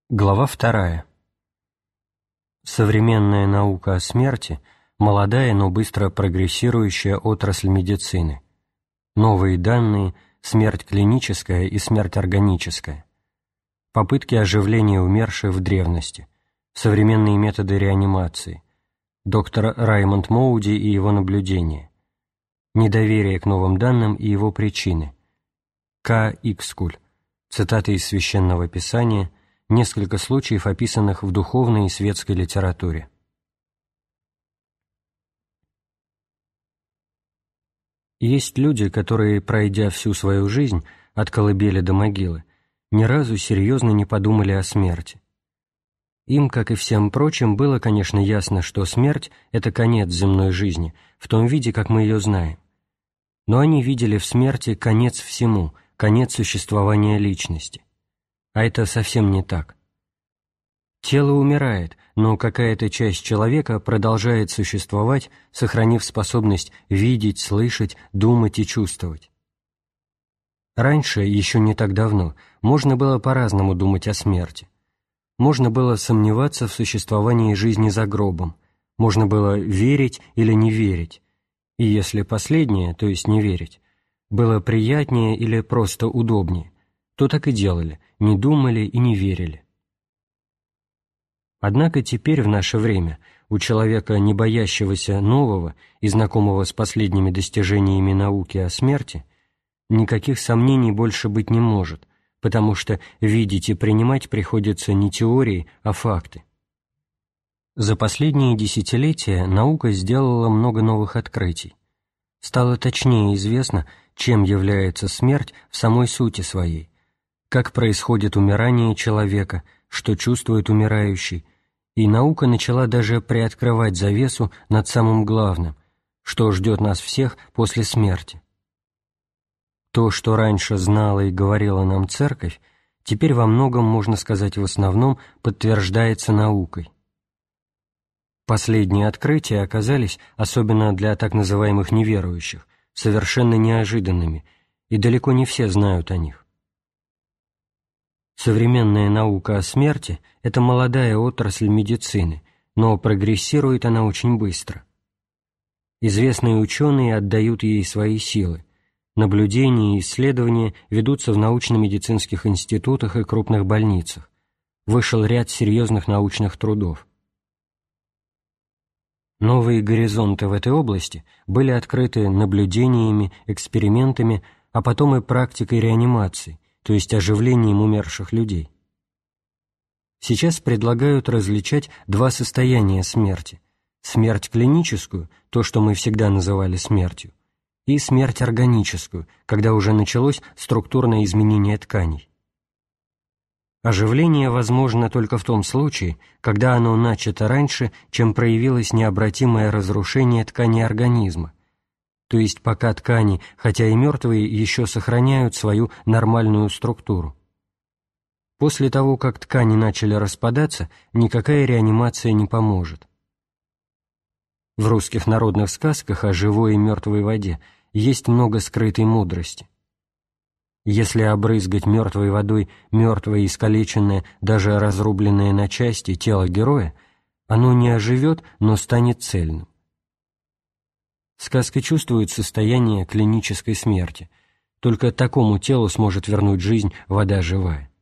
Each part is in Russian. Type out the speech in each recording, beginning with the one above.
Глава 2. Современная наука о смерти – молодая, но быстро прогрессирующая отрасль медицины. Новые данные – смерть клиническая и смерть органическая. Попытки оживления умерших в древности. Современные методы реанимации. Доктор Раймонд Моуди и его наблюдения. Недоверие к новым данным и его причины. К. Икскуль. Цитаты из Священного Писания. Несколько случаев, описанных в духовной и светской литературе. Есть люди, которые, пройдя всю свою жизнь, от колыбели до могилы, ни разу серьезно не подумали о смерти. Им, как и всем прочим, было, конечно, ясно, что смерть – это конец земной жизни, в том виде, как мы ее знаем. Но они видели в смерти конец всему, конец существования личности. А это совсем не так. Тело умирает, но какая-то часть человека продолжает существовать, сохранив способность видеть, слышать, думать и чувствовать. Раньше, еще не так давно, можно было по-разному думать о смерти. Можно было сомневаться в существовании жизни за гробом, можно было верить или не верить, и если последнее, то есть не верить, было приятнее или просто удобнее, то так и делали, не думали и не верили. Однако теперь, в наше время, у человека, не боящегося нового и знакомого с последними достижениями науки о смерти, никаких сомнений больше быть не может, потому что видеть и принимать приходится не теории, а факты. За последние десятилетия наука сделала много новых открытий. Стало точнее известно, чем является смерть в самой сути своей, как происходит умирание человека, что чувствует умирающий, и наука начала даже приоткрывать завесу над самым главным, что ждет нас всех после смерти. То, что раньше знала и говорила нам Церковь, теперь во многом, можно сказать, в основном подтверждается наукой. Последние открытия оказались, особенно для так называемых неверующих, совершенно неожиданными, и далеко не все знают о них. Современная наука о смерти – это молодая отрасль медицины, но прогрессирует она очень быстро. Известные ученые отдают ей свои силы. Наблюдения и исследования ведутся в научно-медицинских институтах и крупных больницах. Вышел ряд серьезных научных трудов. Новые горизонты в этой области были открыты наблюдениями, экспериментами, а потом и практикой реанимации, то есть оживлением умерших людей. Сейчас предлагают различать два состояния смерти: смерть клиническую, то, что мы всегда называли смертью, и смерть органическую, когда уже началось структурное изменение тканей. Оживление возможно только в том случае, когда оно начато раньше, чем проявилось необратимое разрушение тканей организма, то есть пока ткани, хотя и мертвые, еще сохраняют свою нормальную структуру. После того, как ткани начали распадаться, никакая реанимация не поможет. В русских народных сказках о живой и мертвой воде есть много скрытой мудрости. Если обрызгать мертвой водой мертвое, искалеченное, даже разрубленное на части тело героя, оно не оживет, но станет цельным. Сказка чувствует состояние клинической смерти. Только такому телу сможет вернуть жизнь вода живая.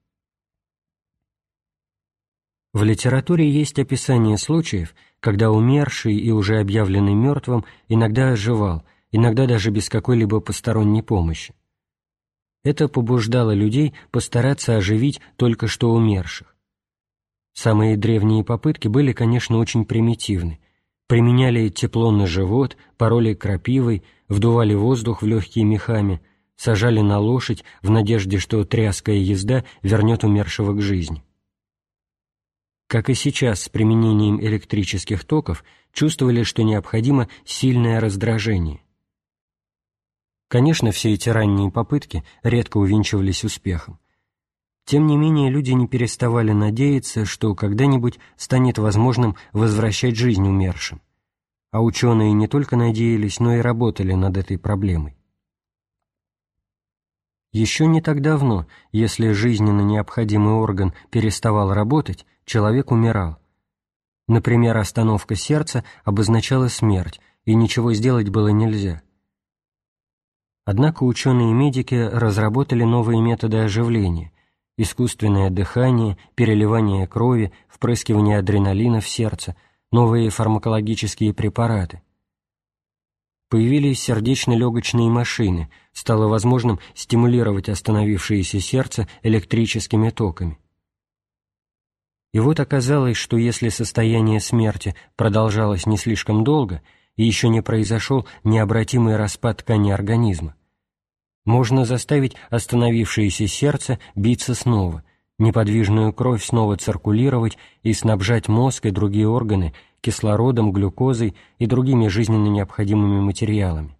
В литературе есть описание случаев, когда умерший и уже объявленный мертвым иногда оживал, иногда даже без какой-либо посторонней помощи. Это побуждало людей постараться оживить только что умерших. Самые древние попытки были, конечно, очень примитивны. Применяли тепло на живот, пороли крапивой, вдували воздух в легкие мехами, сажали на лошадь в надежде, что тряская езда вернет умершего к жизни. Как и сейчас с применением электрических токов, чувствовали, что необходимо сильное раздражение. Конечно, все эти ранние попытки редко увенчивались успехом. Тем не менее, люди не переставали надеяться, что когда-нибудь станет возможным возвращать жизнь умершим. А ученые не только надеялись, но и работали над этой проблемой. Еще не так давно, если жизненно необходимый орган переставал работать, человек умирал. Например, остановка сердца обозначала смерть, и ничего сделать было нельзя. Однако ученые и медики разработали новые методы оживления: искусственное дыхание, переливание крови, впрыскивание адреналина в сердце, новые фармакологические препараты. Появились сердечно-легочные машины, стало возможным стимулировать остановившееся сердце электрическими токами. И вот оказалось, что если состояние смерти продолжалось не слишком долго и еще не произошел необратимый распад ткани организма, можно заставить остановившееся сердце биться снова, неподвижную кровь снова циркулировать и снабжать мозг и другие органы кислородом, глюкозой и другими жизненно необходимыми материалами.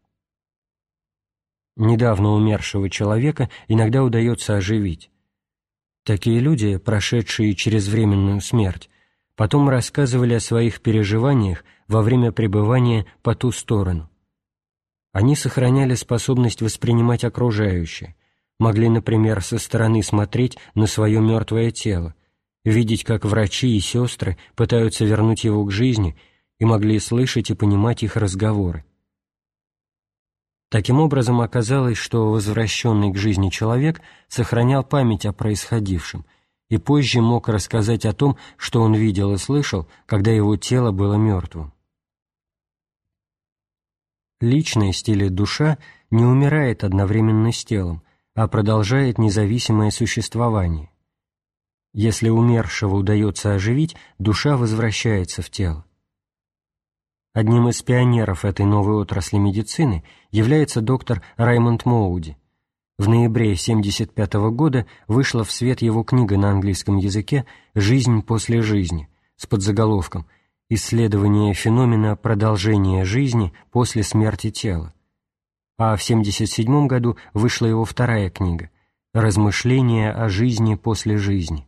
Недавно умершего человека иногда удается оживить. Такие люди, прошедшие через временную смерть, потом рассказывали о своих переживаниях во время пребывания по ту сторону. Они сохраняли способность воспринимать окружающее, могли, например, со стороны смотреть на свое мертвое тело, видеть, как врачи и сестры пытаются вернуть его к жизни, и могли слышать и понимать их разговоры. Таким образом, оказалось, что возвращенный к жизни человек сохранял память о происходившем и позже мог рассказать о том, что он видел и слышал, когда его тело было мертвым. Личность или душа не умирает одновременно с телом, а продолжает независимое существование. Если умершего удается оживить, душа возвращается в тело. Одним из пионеров этой новой отрасли медицины является доктор Раймонд Моуди. В ноябре 1975 года вышла в свет его книга на английском языке «Жизнь после жизни» с подзаголовком «Исследование феномена продолжения жизни после смерти тела». А в 1977 году вышла его вторая книга «Размышления о жизни после жизни».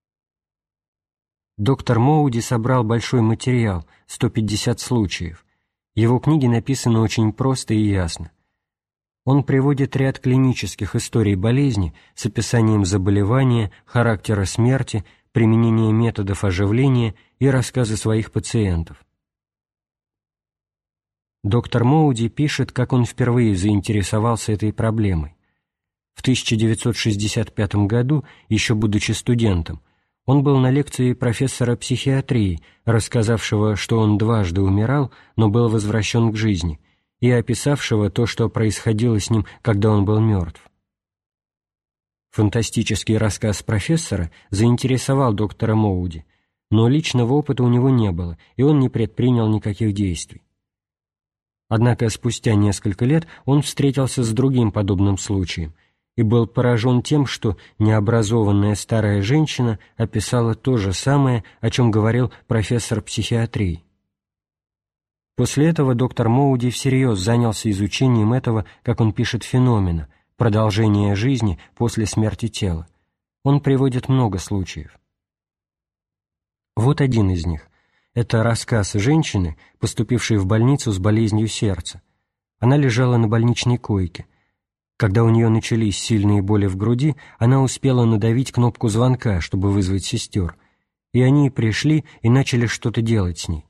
Доктор Моуди собрал большой материал, 150 случаев. Его книги написаны очень просто и ясно. Он приводит ряд клинических историй болезни с описанием заболевания, характера смерти, применения методов оживления и рассказы своих пациентов. Доктор Моуди пишет, как он впервые заинтересовался этой проблемой. В 1965 году, еще будучи студентом, он был на лекции профессора психиатрии, рассказавшего, что он дважды умирал, но был возвращен к жизни, и описавшего то, что происходило с ним, когда он был мертв. Фантастический рассказ профессора заинтересовал доктора Моуди, но личного опыта у него не было, и он не предпринял никаких действий. Однако спустя несколько лет он встретился с другим подобным случаем и был поражен тем, что необразованная старая женщина описала то же самое, о чем говорил профессор психиатрии. После этого доктор Моуди всерьез занялся изучением этого, как он пишет, феномена, продолжения жизни после смерти тела. Он приводит много случаев. Вот один из них. Это рассказ женщины, поступившей в больницу с болезнью сердца. Она лежала на больничной койке. Когда у нее начались сильные боли в груди, она успела надавить кнопку звонка, чтобы вызвать сестер, и они пришли и начали что-то делать с ней.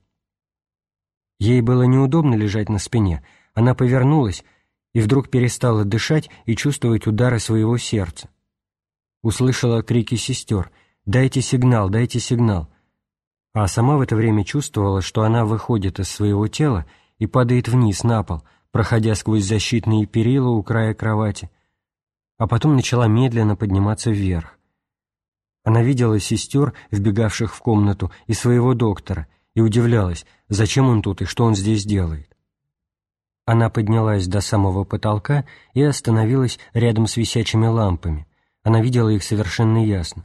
Ей было неудобно лежать на спине, она повернулась и вдруг перестала дышать и чувствовать удары своего сердца. Услышала крики сестер «Дайте сигнал, дайте сигнал!», а сама в это время чувствовала, что она выходит из своего тела и падает вниз на пол, проходя сквозь защитные перила у края кровати, а потом начала медленно подниматься вверх. Она видела сестер, вбегавших в комнату, и своего доктора, и удивлялась, зачем он тут и что он здесь делает. Она поднялась до самого потолка и остановилась рядом с висячими лампами. Она видела их совершенно ясно.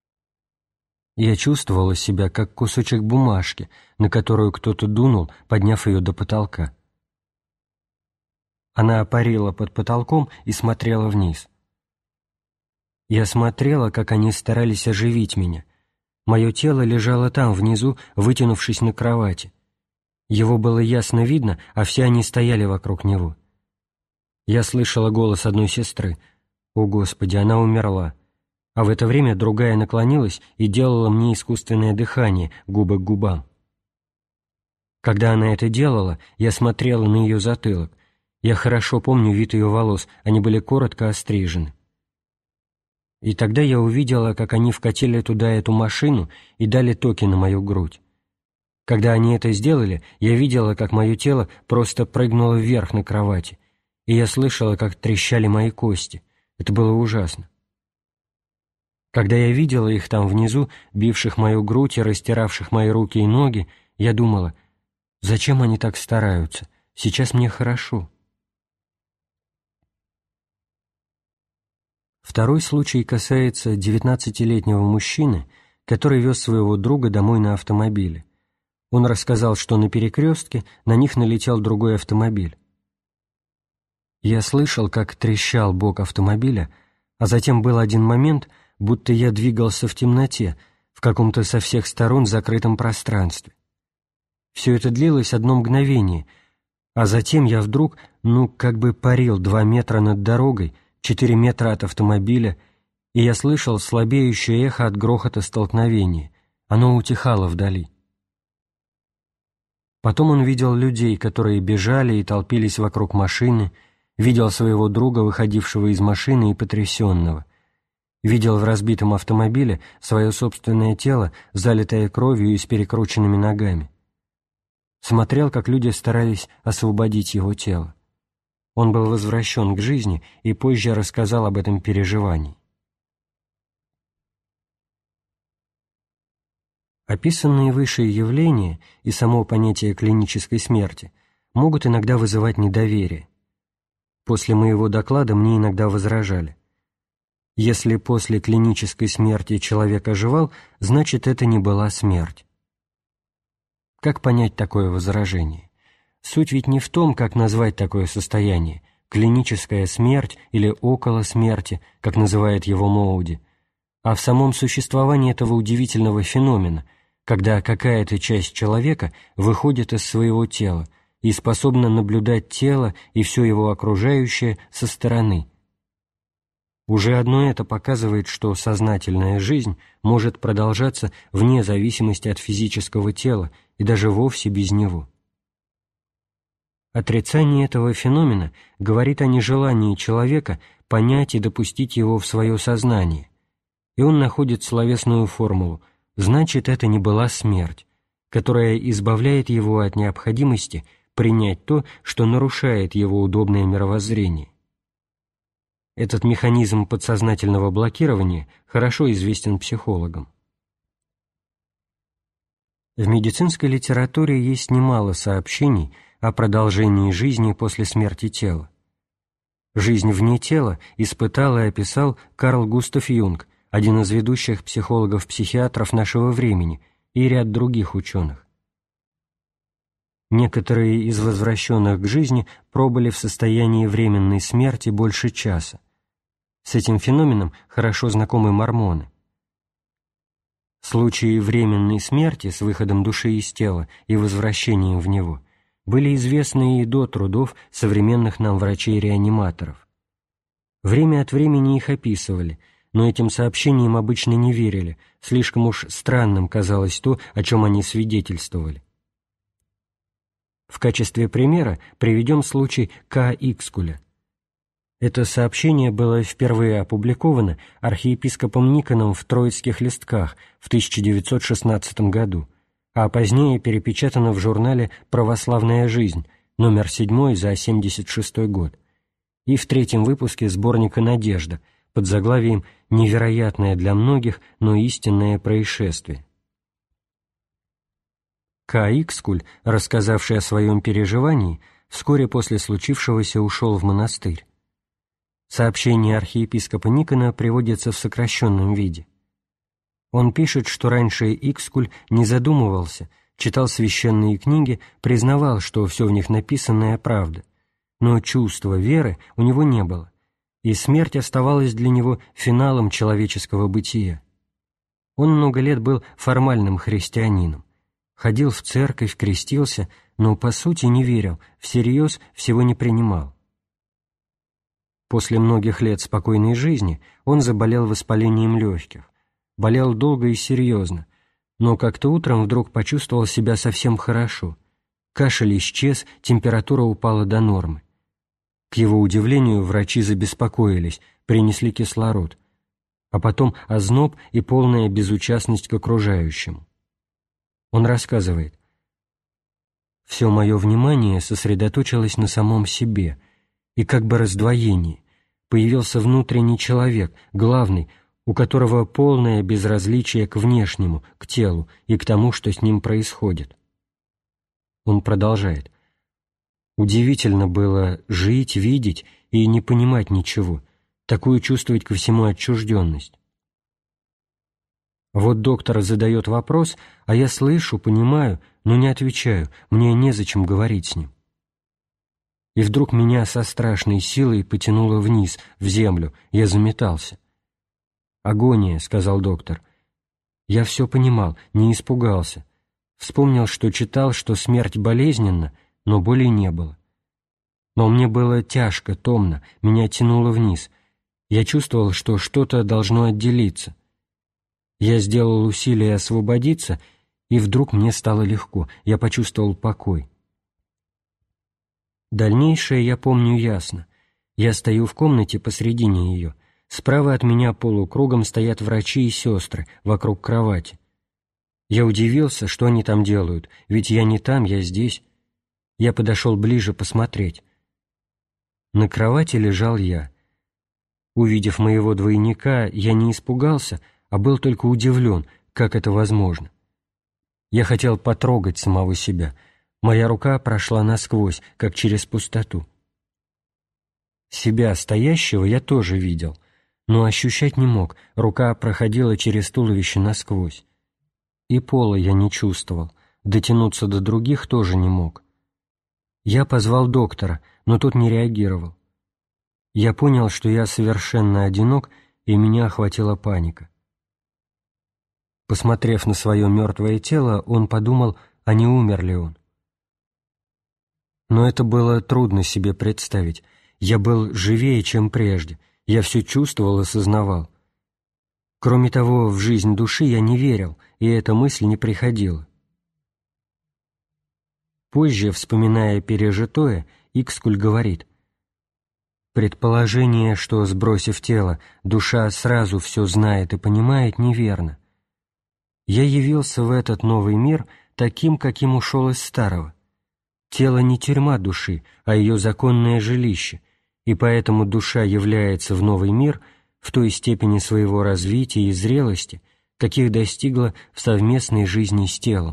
Я чувствовала себя, как кусочек бумажки, на которую кто-то дунул, подняв ее до потолка. Она парила под потолком и смотрела вниз. Я смотрела, как они старались оживить меня. Мое тело лежало там, внизу, вытянувшись на кровати. Его было ясно видно, а все они стояли вокруг него. Я слышала голос одной сестры: О Господи, она умерла. А в это время другая наклонилась и делала мне искусственное дыхание, губы к губам. Когда она это делала, я смотрела на ее затылок. Я хорошо помню вид ее волос, они были коротко острижены. И тогда я увидела, как они вкатили туда эту машину и дали токи на мою грудь. Когда они это сделали, я видела, как мое тело просто прыгнуло вверх на кровати, и я слышала, как трещали мои кости. Это было ужасно. Когда я видела их там внизу, бивших мою грудь и растиравших мои руки и ноги, я думала, зачем они так стараются? Сейчас мне хорошо. Второй случай касается 19-летнего мужчины, который вез своего друга домой на автомобиле. Он рассказал, что на перекрестке на них налетел другой автомобиль. Я слышал, как трещал бок автомобиля, а затем был один момент, будто я двигался в темноте, в каком-то со всех сторон закрытом пространстве. Все это длилось одно мгновение, а затем я вдруг, как бы парил 2 метра над дорогой, 4 метра от автомобиля, и я слышал слабеющее эхо от грохота столкновения. Оно утихало вдали. Потом он видел людей, которые бежали и толпились вокруг машины, видел своего друга, выходившего из машины и потрясенного, видел в разбитом автомобиле свое собственное тело, залитое кровью и с перекрученными ногами. Смотрел, как люди старались освободить его тело. Он был возвращен к жизни и позже рассказал об этом переживании. Описанные выше явления и само понятие клинической смерти могут иногда вызывать недоверие. После моего доклада мне иногда возражали. Если после клинической смерти человек оживал, значит, это не была смерть. Как понять такое возражение? Суть ведь не в том, как назвать такое состояние – клиническая смерть или около смерти, как называет его Моуди, а в самом существовании этого удивительного феномена, когда какая-то часть человека выходит из своего тела и способна наблюдать тело и все его окружающее со стороны. Уже одно это показывает, что сознательная жизнь может продолжаться вне зависимости от физического тела и даже вовсе без него. Отрицание этого феномена говорит о нежелании человека понять и допустить его в свое сознание, и он находит словесную формулу «значит, это не была смерть», которая избавляет его от необходимости принять то, что нарушает его удобное мировоззрение. Этот механизм подсознательного блокирования хорошо известен психологам. В медицинской литературе есть немало сообщений о продолжении жизни после смерти тела. Жизнь вне тела испытал и описал Карл Густав Юнг, один из ведущих психологов-психиатров нашего времени, и ряд других ученых. Некоторые из возвращенных к жизни пробыли в состоянии временной смерти больше часа. С этим феноменом хорошо знакомы мормоны. Случаи временной смерти с выходом души из тела и возвращением в него были известны и до трудов современных нам врачей-реаниматоров. Время от времени их описывали, но этим сообщениям обычно не верили, слишком уж странным казалось то, о чем они свидетельствовали. В качестве примера приведем случай К. Икскуля. Это сообщение было впервые опубликовано архиепископом Никоном в Троицких листках в 1916 году, а позднее перепечатано в журнале «Православная жизнь», номер 7 за 1976 год, и в 3-м выпуске сборника «Надежда» под заглавием «Невероятное для многих, но истинное происшествие». К. Икскуль, рассказавший о своем переживании, вскоре после случившегося ушел в монастырь. Сообщение архиепископа Никона приводится в сокращенном виде. Он пишет, что раньше Икскуль не задумывался, читал священные книги, признавал, что все в них написанное правда, но чувства веры у него не было, и смерть оставалась для него финалом человеческого бытия. Он много лет был формальным христианином, ходил в церковь, крестился, но по сути не верил, всерьез всего не принимал. После многих лет спокойной жизни он заболел воспалением легких. Болел долго и серьезно, но как-то утром вдруг почувствовал себя совсем хорошо. Кашель исчез, температура упала до нормы. К его удивлению, врачи забеспокоились, принесли кислород, а потом озноб и полная безучастность к окружающему. Он рассказывает: «Все мое внимание сосредоточилось на самом себе, и как бы раздвоение. Появился внутренний человек, главный, у которого полное безразличие к внешнему, к телу и к тому, что с ним происходит». Он продолжает: «Удивительно было жить, видеть и не понимать ничего, такую чувствовать ко всему отчужденность. Вот доктор задает вопрос, а я слышу, понимаю, но не отвечаю, мне незачем говорить с ним. И вдруг меня со страшной силой потянуло вниз, в землю, я заметался. «Агония», — сказал доктор. Я все понимал, не испугался. Вспомнил, что читал, что смерть болезненна, но боли не было. Но мне было тяжко, томно, меня тянуло вниз. Я чувствовал, что что-то должно отделиться. Я сделал усилие освободиться, и вдруг мне стало легко, я почувствовал покой. Дальнейшее я помню ясно. Я стою в комнате посредине ее. Справа от меня полукругом стоят врачи и сестры вокруг кровати. Я удивился, что они там делают, ведь я не там, я здесь. Я подошел ближе посмотреть. На кровати лежал я. Увидев моего двойника, я не испугался, а был только удивлен, как это возможно. Я хотел потрогать самого себя. Моя рука прошла насквозь, как через пустоту. Себя стоящего я тоже видел, но ощущать не мог, рука проходила через туловище насквозь. И пола я не чувствовал, дотянуться до других тоже не мог. Я позвал доктора, но тот не реагировал. Я понял, что я совершенно одинок, и меня охватила паника. Посмотрев на свое мертвое тело, он подумал, а не умер ли он. Но это было трудно себе представить. Я был живее, чем прежде. Я все чувствовал и сознавал. Кроме того, в жизнь души я не верил, и эта мысль не приходила. Позже, вспоминая пережитое, Икскуль говорит: «Предположение, что, сбросив тело, душа сразу все знает и понимает, неверно. Я явился в этот новый мир таким, каким ушел из старого. Тело не тюрьма души, а ее законное жилище, и поэтому душа является в новый мир в той степени своего развития и зрелости, каких достигла в совместной жизни с телом».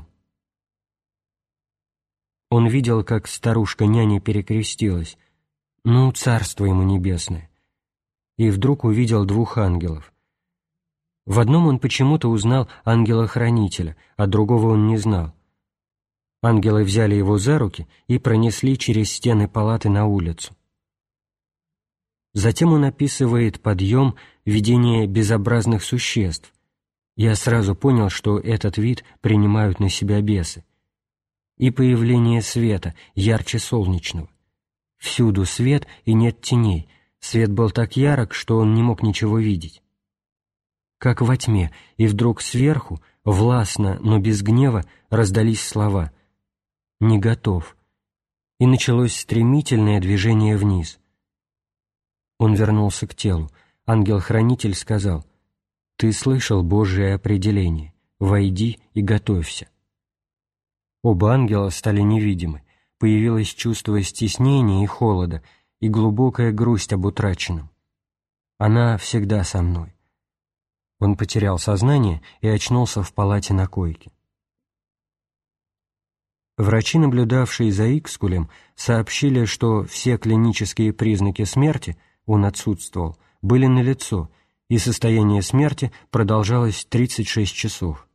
Он видел, как старушка-няня перекрестилась, «Ну, царство ему небесное», и вдруг увидел двух ангелов. В одном он почему-то узнал ангела-хранителя, а другого он не знал. Ангелы взяли его за руки и пронесли через стены палаты на улицу. Затем он описывает подъем, видение безобразных существ. Я сразу понял, что этот вид принимают на себя бесы. И появление света, ярче солнечного. Всюду свет и нет теней. Свет был так ярок, что он не мог ничего видеть. Как во тьме, и вдруг сверху, властно, но без гнева, раздались слова «Не готов», и началось стремительное движение вниз. Он вернулся к телу. Ангел-хранитель сказал: «Ты слышал Божие определение, войди и готовься». Оба ангела стали невидимы, появилось чувство стеснения и холода, и глубокая грусть об утраченном. Она всегда со мной. Он потерял сознание и очнулся в палате на койке. Врачи, наблюдавшие за Икскулем, сообщили, что все клинические признаки смерти, он отсутствовал, были налицо, и состояние смерти продолжалось 36 часов.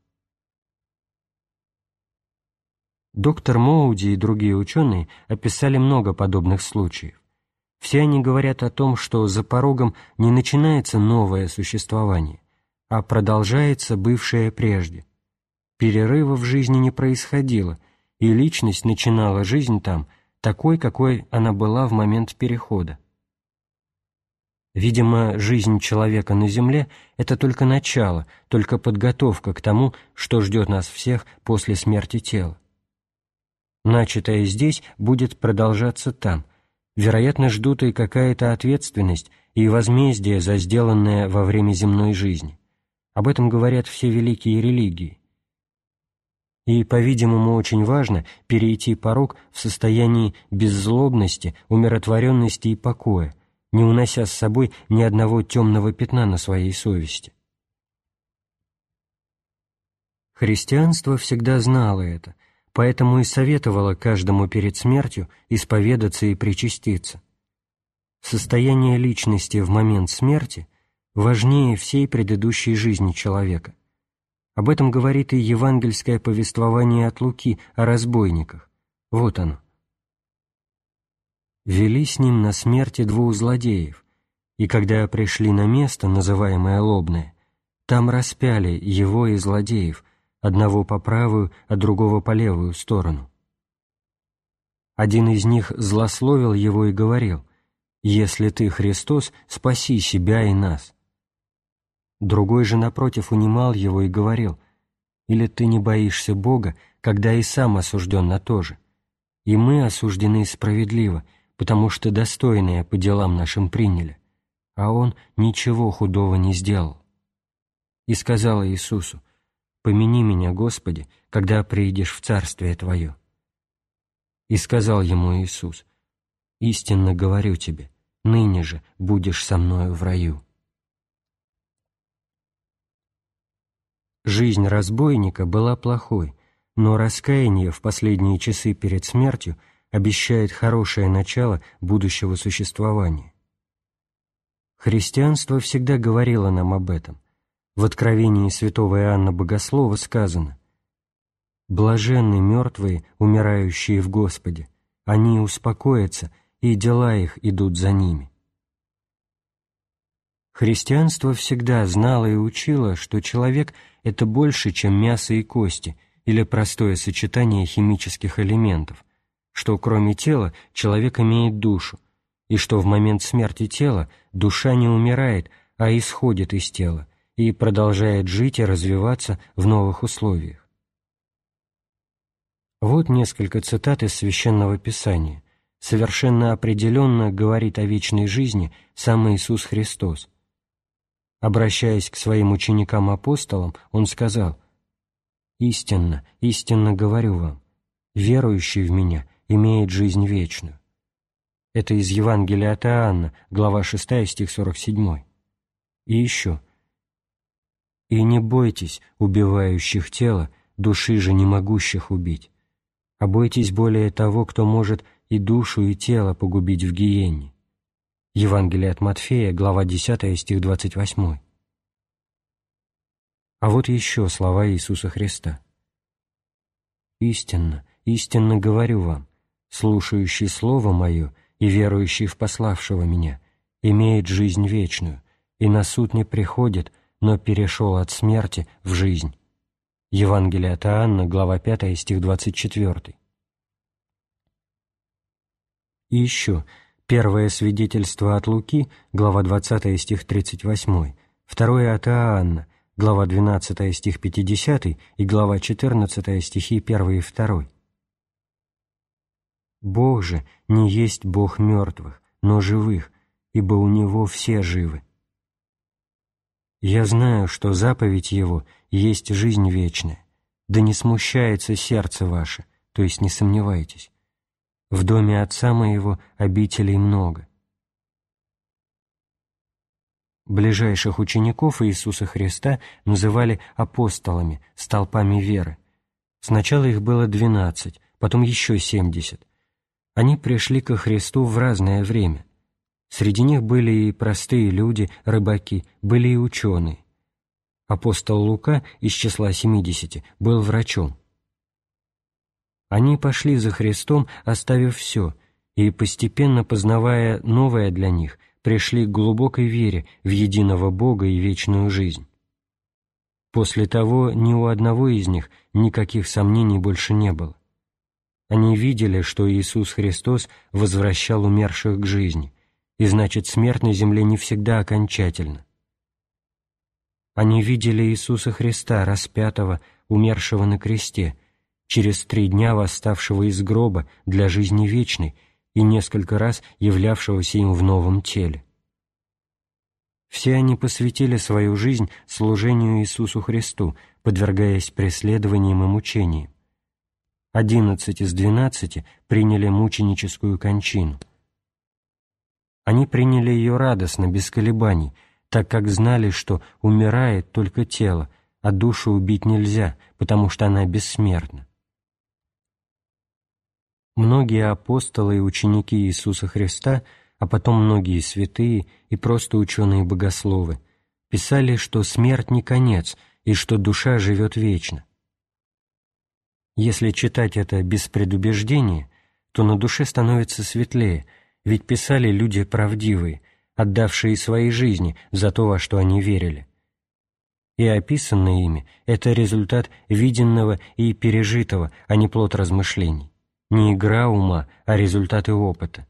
Доктор Моуди и другие ученые описали много подобных случаев. Все они говорят о том, что за порогом не начинается новое существование, а продолжается бывшее прежде. Перерыва в жизни не происходило, и личность начинала жизнь там такой, какой она была в момент перехода. Видимо, жизнь человека на земле – это только начало, только подготовка к тому, что ждет нас всех после смерти тела. Начатое здесь будет продолжаться там. Вероятно, ждут и какая-то ответственность, и возмездие за сделанное во время земной жизни. Об этом говорят все великие религии. И, по-видимому, очень важно перейти порог в состоянии беззлобности, умиротворенности и покоя, не унося с собой ни одного темного пятна на своей совести. Христианство всегда знало это, поэтому и советовало каждому перед смертью исповедаться и причаститься. Состояние личности в момент смерти важнее всей предыдущей жизни человека. Об этом говорит и евангельское повествование от Луки о разбойниках. Вот оно. «Вели с ним на смерти 2 злодеев, и когда пришли на место, называемое Лобное, там распяли его и злодеев, одного по правую, а другого по левую сторону. Один из них злословил его и говорил: «Если ты Христос, спаси себя и нас». Другой же, напротив, унимал его и говорил: «Или ты не боишься Бога, когда и сам осужден на то же? И мы осуждены справедливо, потому что достойное по делам нашим приняли, а он ничего худого не сделал». И сказала Иисусу: «Помяни меня, Господи, когда приидешь в Царствие Твое». И сказал ему Иисус: «Истинно говорю тебе, ныне же будешь со мною в раю». Жизнь разбойника была плохой, но раскаяние в последние часы перед смертью обещает хорошее начало будущего существования. Христианство всегда говорило нам об этом. В Откровении святого Иоанна Богослова сказано: «Блаженны мертвые, умирающие в Господе, они успокоятся, и дела их идут за ними». Христианство всегда знало и учило, что человек – это больше, чем мясо и кости или простое сочетание химических элементов, что кроме тела человек имеет душу, и что в момент смерти тела душа не умирает, а исходит из тела и продолжает жить и развиваться в новых условиях. Вот несколько цитат из Священного Писания. Совершенно определенно говорит о вечной жизни сам Иисус Христос. Обращаясь к своим ученикам-апостолам, Он сказал: «Истинно, истинно говорю вам, верующий в Меня имеет жизнь вечную». Это из Евангелия от Иоанна, глава 6, стих 47. И еще: «И не бойтесь убивающих тело, души же не могущих убить, а бойтесь более того, кто может и душу, и тело погубить в гиенне». Евангелие от Матфея, глава 10, стих 28. А вот еще слова Иисуса Христа: «Истинно, истинно говорю вам, слушающий Слово Мое и верующий в пославшего Меня имеет жизнь вечную, и на суд не приходит, но перешел от смерти в жизнь». Евангелие от Иоанна, глава 5, стих 24. И еще первое свидетельство от Луки, глава 20, стих 38, второе от Иоанна, глава 12, стих 50 и глава 14, стихи 1 и 2. «Бог же не есть Бог мертвых, но живых, ибо у Него все живы. Я знаю, что заповедь Его есть жизнь вечная, да не смущается сердце ваше, то есть не сомневайтесь. В доме Отца Моего обителей много». Ближайших учеников Иисуса Христа называли апостолами, столпами веры. Сначала их было 12, потом еще 70. Они пришли ко Христу в разное время. Среди них были и простые люди, рыбаки, были и ученые. Апостол Лука из числа 70 был врачом. Они пошли за Христом, оставив все, и, постепенно познавая новое для них, пришли к глубокой вере в единого Бога и вечную жизнь. После того ни у одного из них никаких сомнений больше не было. Они видели, что Иисус Христос возвращал умерших к жизни, и значит, смерть на земле не всегда окончательна. Они видели Иисуса Христа, распятого, умершего на кресте, через 3 дня восставшего из гроба для жизни вечной и несколько раз являвшегося им в новом теле. Все они посвятили свою жизнь служению Иисусу Христу, подвергаясь преследованиям и мучениям. 11 из 12 приняли мученическую кончину. Они приняли ее радостно, без колебаний, так как знали, что умирает только тело, а душу убить нельзя, потому что она бессмертна. Многие апостолы и ученики Иисуса Христа, а потом многие святые и просто ученые-богословы, писали, что смерть не конец и что душа живет вечно. Если читать это без предубеждения, то на душе становится светлее, ведь писали люди правдивые, отдавшие свои жизни за то, во что они верили. И описанное ими – это результат виденного и пережитого, а не плод размышлений, не игра ума, а результаты опыта.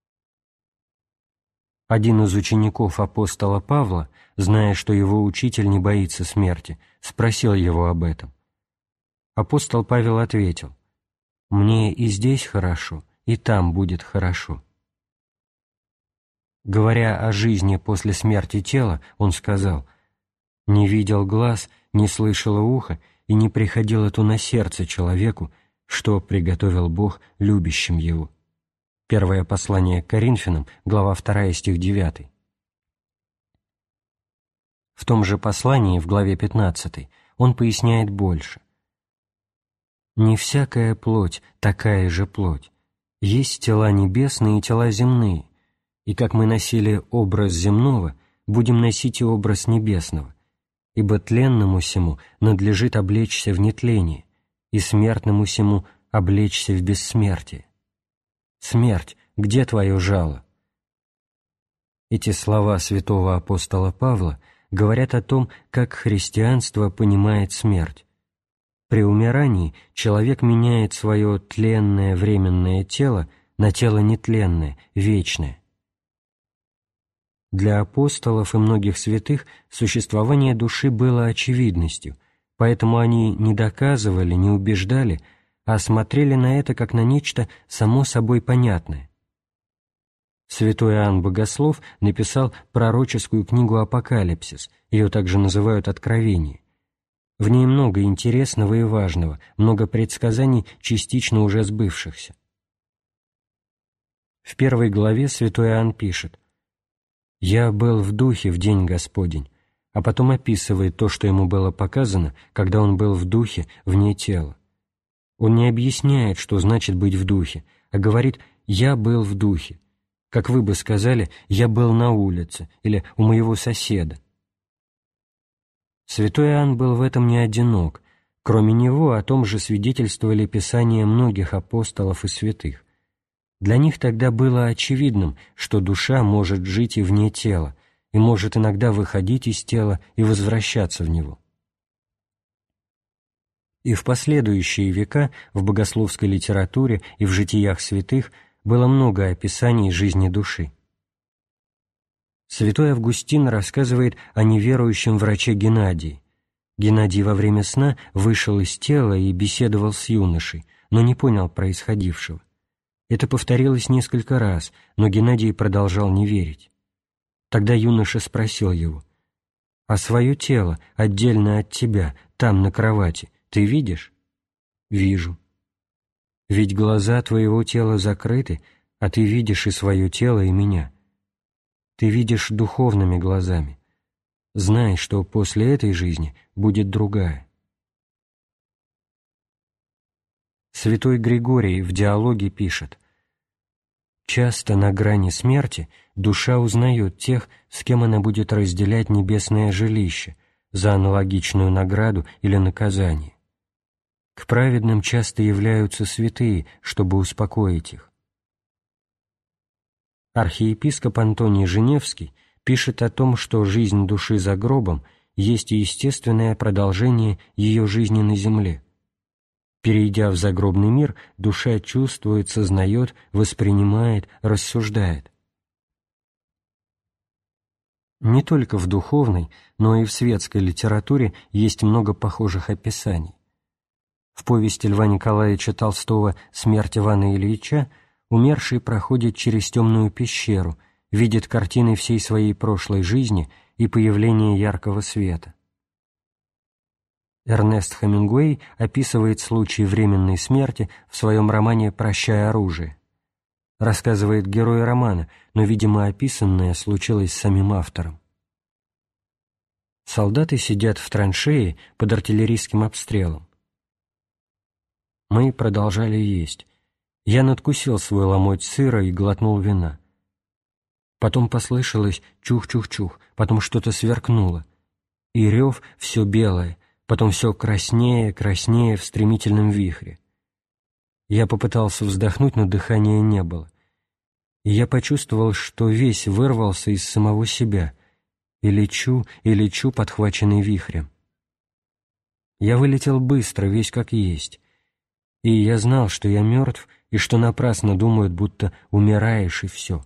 Один из учеников апостола Павла, зная, что его учитель не боится смерти, спросил его об этом. Апостол Павел ответил: «Мне и здесь хорошо, и там будет хорошо». Говоря о жизни после смерти тела, он сказал: «Не видел глаз, не слышало ухо, и не приходило то на сердце человеку, что приготовил Бог любящим его». Первое послание к Коринфянам, глава 2, стих 9. В том же послании, в главе 15, он поясняет больше. «Не всякая плоть такая же плоть. Есть тела небесные и тела земные, и как мы носили образ земного, будем носить и образ небесного, ибо тленному сему надлежит облечься в нетление, и смертному сему облечься в бессмертие. Смерть, где твое жало?» Эти слова святого апостола Павла говорят о том, как христианство понимает смерть. При умирании человек меняет свое тленное временное тело на тело нетленное, вечное. Для апостолов и многих святых существование души было очевидностью, поэтому они не доказывали, не убеждали, а смотрели на это как на нечто само собой понятное. Святой Иоанн Богослов написал пророческую книгу «Апокалипсис», ее также называют «Откровение». В ней много интересного и важного, много предсказаний, частично уже сбывшихся. В 1 главе святой Иоанн пишет: «Я был в духе в день Господень», а потом описывает то, что ему было показано, когда он был в духе вне тела. Он не объясняет, что значит быть в духе, а говорит «я был в духе», как вы бы сказали «я был на улице» или «у моего соседа». Святой Иоанн был в этом не одинок. Кроме него о том же свидетельствовали писания многих апостолов и святых. Для них тогда было очевидным, что душа может жить и вне тела, и может иногда выходить из тела и возвращаться в него. И в последующие века в богословской литературе и в житиях святых было много описаний жизни души. Святой Августин рассказывает о неверующем враче Геннадии. Геннадий во время сна вышел из тела и беседовал с юношей, но не понял происходившего. Это повторилось несколько раз, но Геннадий продолжал не верить. Тогда юноша спросил его: «А свое тело, отдельно от тебя, там, на кровати, ты видишь?» «Вижу». «Ведь глаза твоего тела закрыты, а ты видишь и свое тело, и меня. Ты видишь духовными глазами. Знай, что после этой жизни будет другая». Святой Григорий в диалоге пишет: «Часто на грани смерти душа узнает тех, с кем она будет разделять небесное жилище за аналогичную награду или наказание. К праведным часто являются святые, чтобы успокоить их». Архиепископ Антоний Женевский пишет о том, что жизнь души за гробом есть естественное продолжение ее жизни на земле. Перейдя в загробный мир, душа чувствует, сознает, воспринимает, рассуждает. Не только в духовной, но и в светской литературе есть много похожих описаний. В повести Льва Николаевича Толстого «Смерть Ивана Ильича» умерший проходит через темную пещеру, видит картины всей своей прошлой жизни и появление яркого света. Эрнест Хемингуэй описывает случай временной смерти в своем романе «Прощай оружие». Рассказывает герой романа, но, видимо, описанное случилось с самим автором. Солдаты сидят в траншее под артиллерийским обстрелом. Мы продолжали есть. Я надкусил свой ломоть сыра и глотнул вина. Потом послышалось чух-чух-чух, потом что-то сверкнуло. И рев все белое, потом все краснее, краснее в стремительном вихре. Я попытался вздохнуть, но дыхания не было. И я почувствовал, что весь вырвался из самого себя, и лечу, подхваченный вихрем. Я вылетел быстро, весь как есть. И я знал, что я мертв, и что напрасно думают, будто умираешь, и все.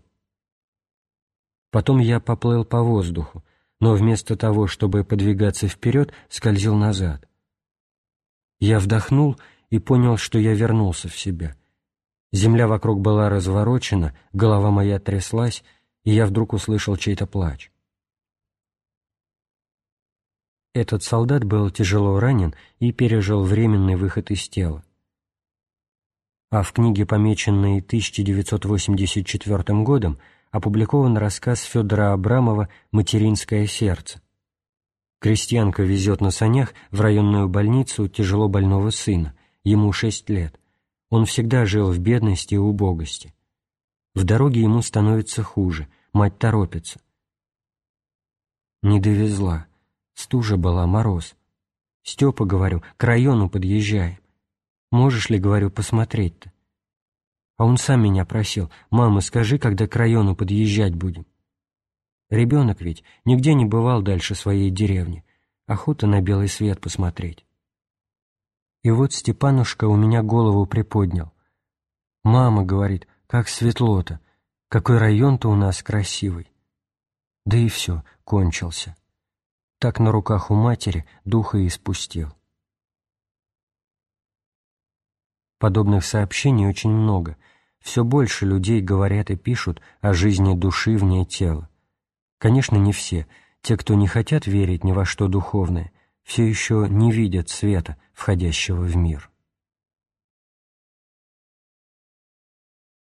Потом я поплыл по воздуху, но вместо того, чтобы подвигаться вперед, скользил назад. Я вдохнул и понял, что я вернулся в себя. Земля вокруг была разворочена, голова моя тряслась, и я вдруг услышал чей-то плач. Этот солдат был тяжело ранен и пережил временный выход из тела. А в книге, помеченной 1984 годом, опубликован рассказ Федора Абрамова «Материнское сердце». Крестьянка везет на санях в районную больницу тяжело больного сына, ему 6 лет. Он всегда жил в бедности и убогости. В дороге ему становится хуже, мать торопится. Не довезла. Стужа была, мороз. «Степа, — говорю, — к району подъезжаем. Можешь ли, — говорю, — посмотреть-то?» А он сам меня просил: «Мама, скажи, когда к району подъезжать будем». Ребенок ведь нигде не бывал дальше своей деревни. Охота на белый свет посмотреть. И вот Степанушка у меня голову приподнял. «Мама, — говорит, — как светло-то, какой район-то у нас красивый». Да и все, кончился. Так на руках у матери духа и испустил. Подобных сообщений очень много. Все больше людей говорят и пишут о жизни души вне тела. Конечно, не все. Те, кто не хотят верить ни во что духовное, все еще не видят света, входящего в мир.